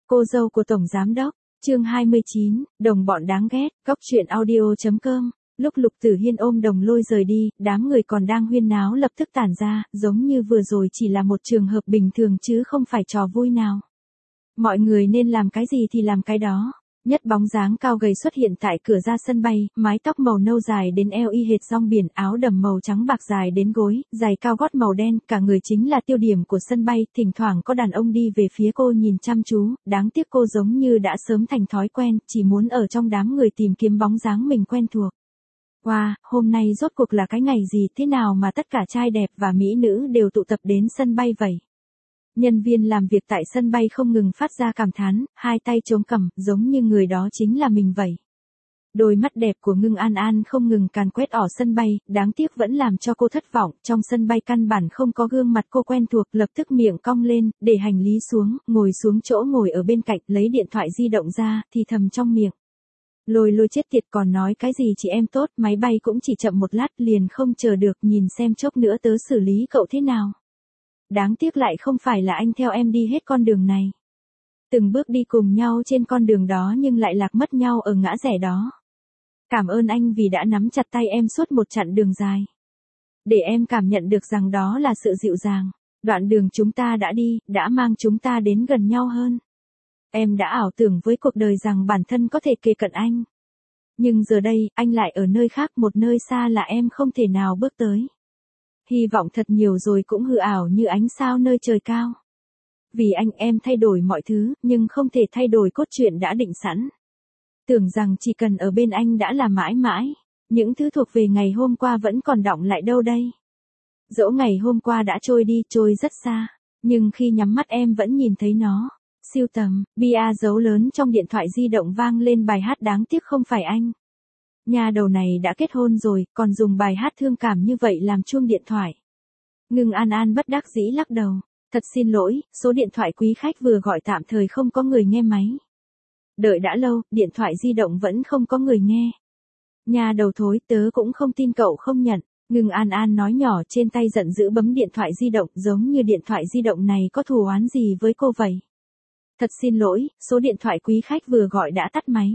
Cô dâu của Tổng Giám Đốc, chương 29, đồng bọn đáng ghét, góc truyện audio.com. Lúc Lục Tử Hiên ôm Đồng Lôi rời đi, đám người còn đang huyên náo lập tức tản ra, giống như vừa rồi chỉ là một trường hợp bình thường chứ không phải trò vui nào. Mọi người nên làm cái gì thì làm cái đó. Nhất bóng dáng cao gầy xuất hiện tại cửa ra sân bay, mái tóc màu nâu dài đến eo y hệt rong biển, áo đầm màu trắng bạc dài đến gối, giày cao gót màu đen, cả người chính là tiêu điểm của sân bay, thỉnh thoảng có đàn ông đi về phía cô nhìn chăm chú, đáng tiếc cô giống như đã sớm thành thói quen, chỉ muốn ở trong đám người tìm kiếm bóng dáng mình quen thuộc. Wow, hôm nay rốt cuộc là cái ngày gì thế nào mà tất cả trai đẹp và mỹ nữ đều tụ tập đến sân bay vậy? Nhân viên làm việc tại sân bay không ngừng phát ra cảm thán, hai tay chống cằm, giống như người đó chính là mình vậy. Đôi mắt đẹp của Ngưng An An không ngừng càn quét ở sân bay, đáng tiếc vẫn làm cho cô thất vọng, trong sân bay căn bản không có gương mặt cô quen thuộc, lập tức miệng cong lên, để hành lý xuống, ngồi xuống chỗ ngồi ở bên cạnh, lấy điện thoại di động ra, thì thầm trong miệng. Lôi Lôi chết tiệt, còn nói cái gì chị em tốt, máy bay cũng chỉ chậm một lát, liền không chờ được, nhìn xem chốc nữa tớ xử lý cậu thế nào. Đáng tiếc lại không phải là anh theo em đi hết con đường này. Từng bước đi cùng nhau trên con đường đó nhưng lại lạc mất nhau ở ngã rẽ đó. Cảm ơn anh vì đã nắm chặt tay em suốt một chặng đường dài. Để em cảm nhận được rằng đó là sự dịu dàng. Đoạn đường chúng ta đã đi, đã mang chúng ta đến gần nhau hơn. Em đã ảo tưởng với cuộc đời rằng bản thân có thể kề cận anh. Nhưng giờ đây, anh lại ở nơi khác, một nơi xa là em không thể nào bước tới. Hy vọng thật nhiều rồi cũng hư ảo như ánh sao nơi trời cao. Vì anh em thay đổi mọi thứ, nhưng không thể thay đổi cốt truyện đã định sẵn. Tưởng rằng chỉ cần ở bên anh đã là mãi mãi, những thứ thuộc về ngày hôm qua vẫn còn đọng lại đâu đây. Dẫu ngày hôm qua đã trôi đi, trôi rất xa, nhưng khi nhắm mắt em vẫn nhìn thấy nó. Siêu tầm, bia dấu lớn trong điện thoại di động vang lên bài hát đáng tiếc không phải anh. Nhà đầu này đã kết hôn rồi, còn dùng bài hát thương cảm như vậy làm chuông điện thoại. Ngưng An An bất đắc dĩ lắc đầu. Thật xin lỗi, số điện thoại quý khách vừa gọi tạm thời không có người nghe máy. Đợi đã lâu, điện thoại di động vẫn không có người nghe. Nhà đầu thối, tớ cũng không tin cậu không nhận. Ngưng An An nói nhỏ, trên tay giận dữ bấm điện thoại di động, giống như điện thoại di động này có thù oán gì với cô vậy. Thật xin lỗi, số điện thoại quý khách vừa gọi đã tắt máy.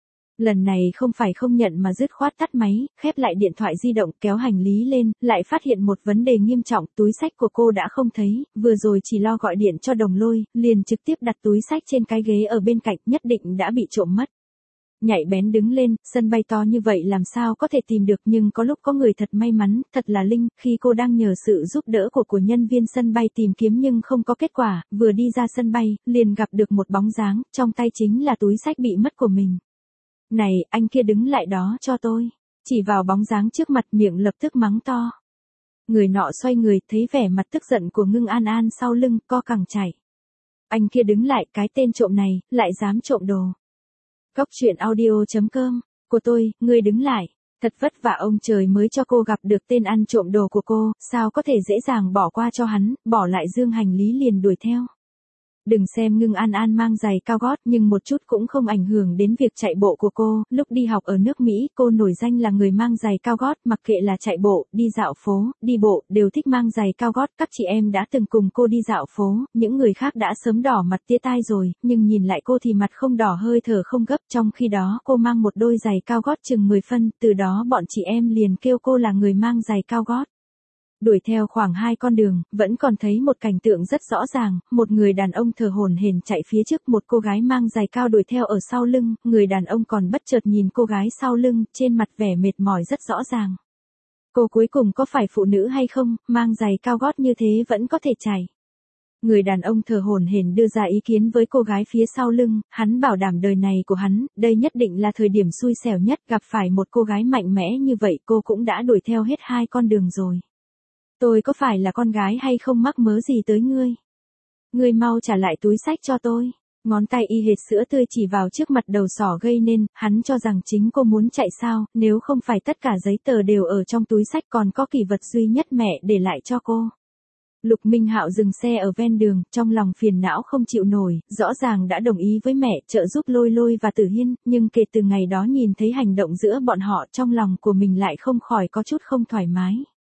Lần này không phải không nhận mà dứt khoát tắt máy, khép lại điện thoại di động, kéo hành lý lên, lại phát hiện một vấn đề nghiêm trọng, túi xách của cô đã không thấy, vừa rồi chỉ lo gọi điện cho Đồng Lôi, liền trực tiếp đặt túi xách trên cái ghế ở bên cạnh, nhất định đã bị trộm mất. Nhạy bén đứng lên, sân bay to như vậy làm sao có thể tìm được, nhưng có lúc có người thật may mắn, thật là linh, khi cô đang nhờ sự giúp đỡ của nhân viên sân bay tìm kiếm nhưng không có kết quả, vừa đi ra sân bay, liền gặp được một bóng dáng, trong tay chính là túi xách bị mất của mình. Này, anh kia đứng lại đó cho tôi. Chỉ vào bóng dáng trước mặt, miệng lập tức mắng to. Người nọ xoay người, thấy vẻ mặt tức giận của Ngưng An An sau lưng, co cẳng chạy. Anh kia đứng lại, cái tên trộm này, lại dám trộm đồ. Góc truyện audio.com, của tôi, ngươi đứng lại. Thật vất vả ông trời mới cho cô gặp được tên ăn trộm đồ của cô, sao có thể dễ dàng bỏ qua cho hắn, bỏ lại dương hành lý liền đuổi theo. Đừng xem Ngưng An An mang giày cao gót nhưng một chút cũng không ảnh hưởng đến việc chạy bộ của cô. Lúc đi học ở nước Mỹ, cô nổi danh là người mang giày cao gót, mặc kệ là chạy bộ, đi dạo phố, đi bộ, đều thích mang giày cao gót. Các chị em đã từng cùng cô đi dạo phố, những người khác đã sớm đỏ mặt tía tai rồi, nhưng nhìn lại cô thì mặt không đỏ, hơi thở không gấp. Trong khi đó cô mang một đôi giày cao gót chừng 10 phân, từ đó bọn chị em liền kêu cô là người mang giày cao gót. Đuổi theo khoảng 2 con đường, vẫn còn thấy một cảnh tượng rất rõ ràng, một người đàn ông thở hổn hển chạy phía trước, một cô gái mang giày cao đuổi theo ở sau lưng, người đàn ông còn bất chợt nhìn cô gái sau lưng, trên mặt vẻ mệt mỏi rất rõ ràng. Cô cuối cùng có phải phụ nữ hay không, mang giày cao gót như thế vẫn có thể chạy. Người đàn ông thở hổn hển đưa ra ý kiến với cô gái phía sau lưng, hắn bảo đảm đời này của hắn, đây nhất định là thời điểm xui xẻo nhất, gặp phải một cô gái mạnh mẽ như vậy, cô cũng đã đuổi theo hết 2 con đường rồi. Tôi có phải là con gái hay không mắc mớ gì tới ngươi? Ngươi mau trả lại túi xách cho tôi. Ngón tay y hệt sữa tươi chỉ vào trước mặt đầu sỏ gây nên, hắn cho rằng chính cô muốn chạy sao, nếu không phải tất cả giấy tờ đều ở trong túi xách còn có kỷ vật duy nhất mẹ để lại cho cô. Lục Minh Hạo dừng xe ở ven đường, trong lòng phiền não không chịu nổi, rõ ràng đã đồng ý với mẹ trợ giúp Lôi Lôi và Tử Hiên, nhưng kể từ ngày đó nhìn thấy hành động giữa bọn họ, trong lòng của mình lại không khỏi có chút không thoải mái.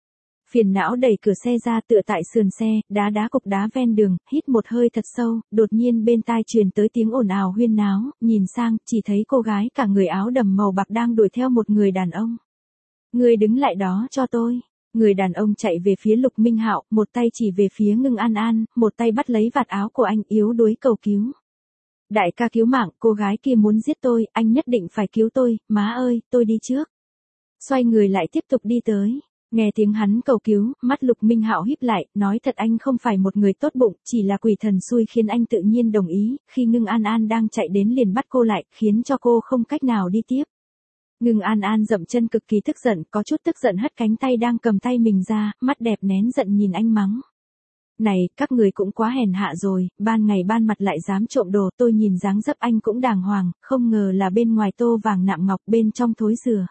Phiền não đẩy cửa xe ra tựa tại sườn xe, đá cục đá ven đường, hít một hơi thật sâu, đột nhiên bên tai truyền tới tiếng ồn ào huyên náo, nhìn sang, chỉ thấy cô gái cả người áo đầm màu bạc đang đuổi theo một người đàn ông. Người đứng lại đó cho tôi. Người đàn ông chạy về phía Lục Minh Hạo, một tay chỉ về phía Ngưng An An, một tay bắt lấy vạt áo của anh yếu đuối cầu cứu. Đại ca cứu mạng, cô gái kia muốn giết tôi, anh nhất định phải cứu tôi, má ơi, tôi đi trước. Xoay người lại tiếp tục đi tới. Nghe tiếng hắn cầu cứu, mắt Lục Minh Hạo híp lại, nói thật anh không phải một người tốt bụng, chỉ là quỷ thần xui khiến anh tự nhiên đồng ý, khi Ngưng An An đang chạy đến liền bắt cô lại, khiến cho cô không cách nào đi tiếp. Ngưng An An dậm chân cực kỳ tức giận, có chút tức giận hất cánh tay đang cầm tay mình ra, mắt đẹp nén giận nhìn anh mắng. Này, các người cũng quá hèn hạ rồi, ban ngày ban mặt lại dám trộm đồ, tôi nhìn dáng dấp anh cũng đàng hoàng, không ngờ là bên ngoài tô vàng nạm ngọc bên trong thối rửa.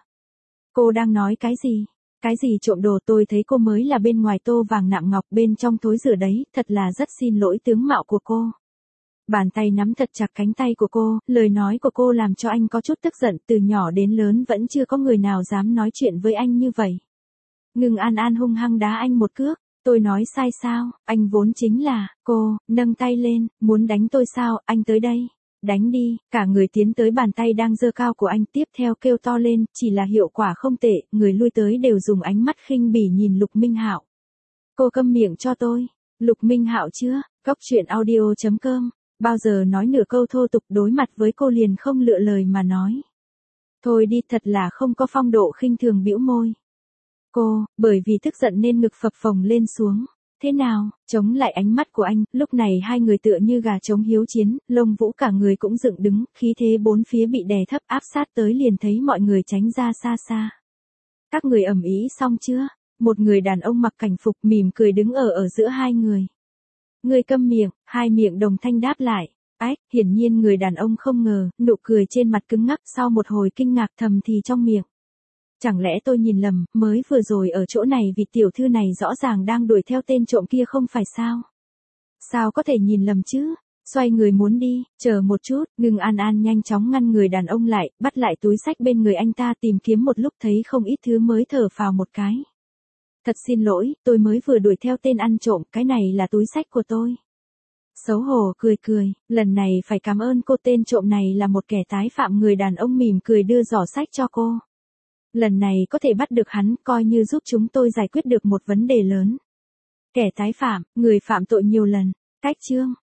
Cô đang nói cái gì? Cái gì trộm đồ, tôi thấy cô mới là bên ngoài tô vàng nạm ngọc bên trong thối rửa đấy, thật là rất xin lỗi tướng mạo của cô. Bàn tay nắm thật chặt cánh tay của cô, lời nói của cô làm cho anh có chút tức giận, từ nhỏ đến lớn vẫn chưa có người nào dám nói chuyện với anh như vậy. Ngưng An An hung hăng đá anh một cước, tôi nói sai sao, anh vốn chính là, cô, nâng tay lên, muốn đánh tôi sao, anh tới đây. Đánh đi, cả người tiến tới bàn tay đang giơ cao của anh, tiếp theo kêu to lên, chỉ là hiệu quả không tệ, người lui tới đều dùng ánh mắt khinh bỉ nhìn Lục Minh Hạo. Cô câm miệng cho tôi. Lục Minh Hạo chưa, coctruyện.audio.com, bao giờ nói nửa câu thô tục, đối mặt với cô liền không lựa lời mà nói. Thôi đi, thật là không có phong độ, khinh thường bĩu môi. Cô, bởi vì tức giận nên ngực phập phồng lên xuống. Thế nào, chống lại ánh mắt của anh, lúc này hai người tựa như gà trống hiếu chiến, lông vũ cả người cũng dựng đứng, khí thế bốn phía bị đè thấp áp sát tới liền thấy mọi người tránh ra xa xa. Các người ầm ĩ xong chưa? Một người đàn ông mặc cảnh phục mỉm cười đứng ở giữa hai người. Người câm miệng, hai miệng đồng thanh đáp lại. Ách, hiển nhiên người đàn ông không ngờ, nụ cười trên mặt cứng ngắc, sau một hồi kinh ngạc thầm thì trong miệng. Chẳng lẽ tôi nhìn lầm, mới vừa rồi ở chỗ này vì tiểu thư này rõ ràng đang đuổi theo tên trộm kia không phải sao? Sao có thể nhìn lầm chứ? Xoay người muốn đi, chờ một chút, Ngưng An An nhanh chóng ngăn người đàn ông lại, bắt lại túi xách bên người anh ta, tìm kiếm một lúc thấy không ít thứ mới thở phào một cái. Thật xin lỗi, tôi mới vừa đuổi theo tên ăn trộm, cái này là túi xách của tôi. Xấu hổ cười, lần này phải cảm ơn cô, tên trộm này là một kẻ tái phạm. Người đàn ông mỉm cười đưa giỏ xách cho cô. Lần này có thể bắt được hắn, coi như giúp chúng tôi giải quyết được một vấn đề lớn. Kẻ tái phạm, người phạm tội nhiều lần. Cách chương.